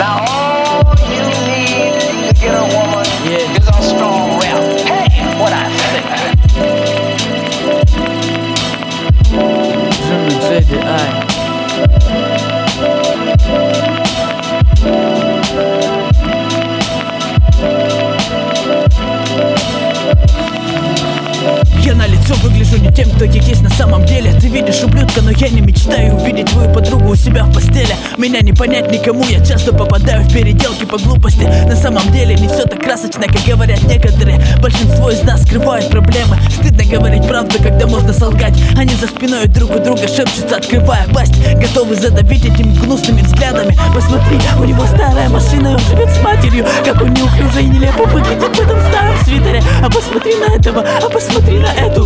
Now all you need to get a woman is a strong rap. Hey, what I say. Я на лицо выгляжу не тем, кто есть на самом деле. Ты видишь ублюдка, но я не мечтаю увидеть твою подругу у себя в постели. Меня не понять никому, я часто попадаю в переделки по глупости. На самом деле не все так красочно, как говорят некоторые. Большинство из нас скрывают проблемы. Стыдно говорить правду, когда можно солгать. Они за спиной друг у друга шепчутся, открывая пасть, готовы задавить этими гнусными взглядами. Посмотри, у него старая машина, и он живет с матерью. Как он неуклюже и нелепо выглядит в этом старом свитере. А посмотри на этого, а посмотри на эту.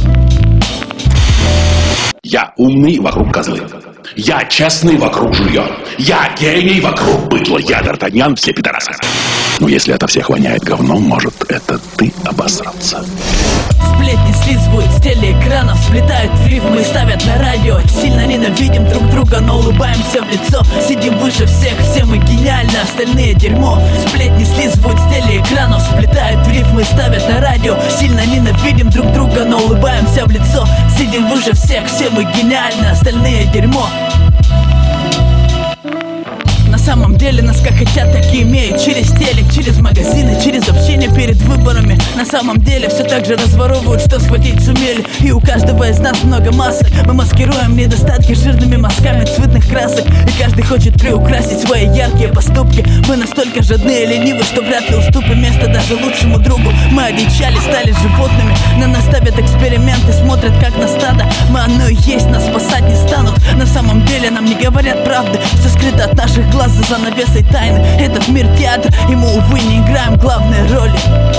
Я умный, вокруг козлы. Я честный, вокруг жулье. Я гений, вокруг быдло. Я Д'Артаньян, все пидорасы. Но если от всех воняет говном, может, это ты обосрался. Сплетни слизывают с телеэкранов, сплетают в рифмы и ставят на радио. Сильно ненавидим друг друга, но улыбаемся в лицо. Сидим выше всех, все мы гениально, остальные дерьмо. Сплетни слизывают с телеэкранов, сплетают в рифмы и ставят на радио. Сильно ненавидим друг друга, но улыбаемся в лицо. Сидим выше всех, все мы гениально, остальные дерьмо. На самом деле нас как хотят, так и имеют. Через телек, через магазины, через общение перед выборами. На самом деле все так же разворовывают, что схватить сумели. И у каждого из нас много масок. Мы маскируем недостатки жирными мазками цветных красок. И каждый хочет приукрасить свои яркие поступки. Мы настолько жадны и ленивы, что вряд ли уступим место даже лучшему другу. Мы одичали, стали животными. На нас ставят эксперименты, смотрят как на стадо. Мы оно и есть, нас спасать не станут. На самом деле нам не говорят правды. Все скрыто от наших глаз за занавесой тайны. Этот мир театр, и мы, увы, не играем главные роли.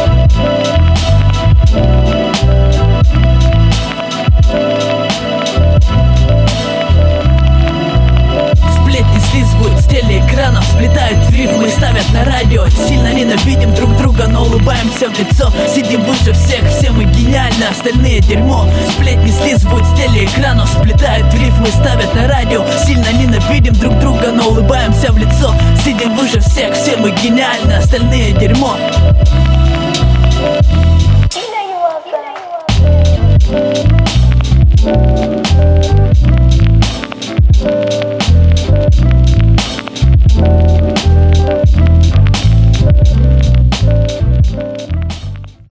Сплетни слизывают с телеэкранов, сплетают в рифмы и ставят на радио. Сильно ненавидим друг друга, но улыбаемся в лицо. Сидим выше всех, все мы гениально, остальные дерьмо. Сплетни слизывают с телеэкранов, сплетают в рифмы и ставят на радио. Сильно ненавидим друг друга, но улыбаемся в лицо. Сидим выше всех, все мы гениально, остальные дерьмо. You know you love that.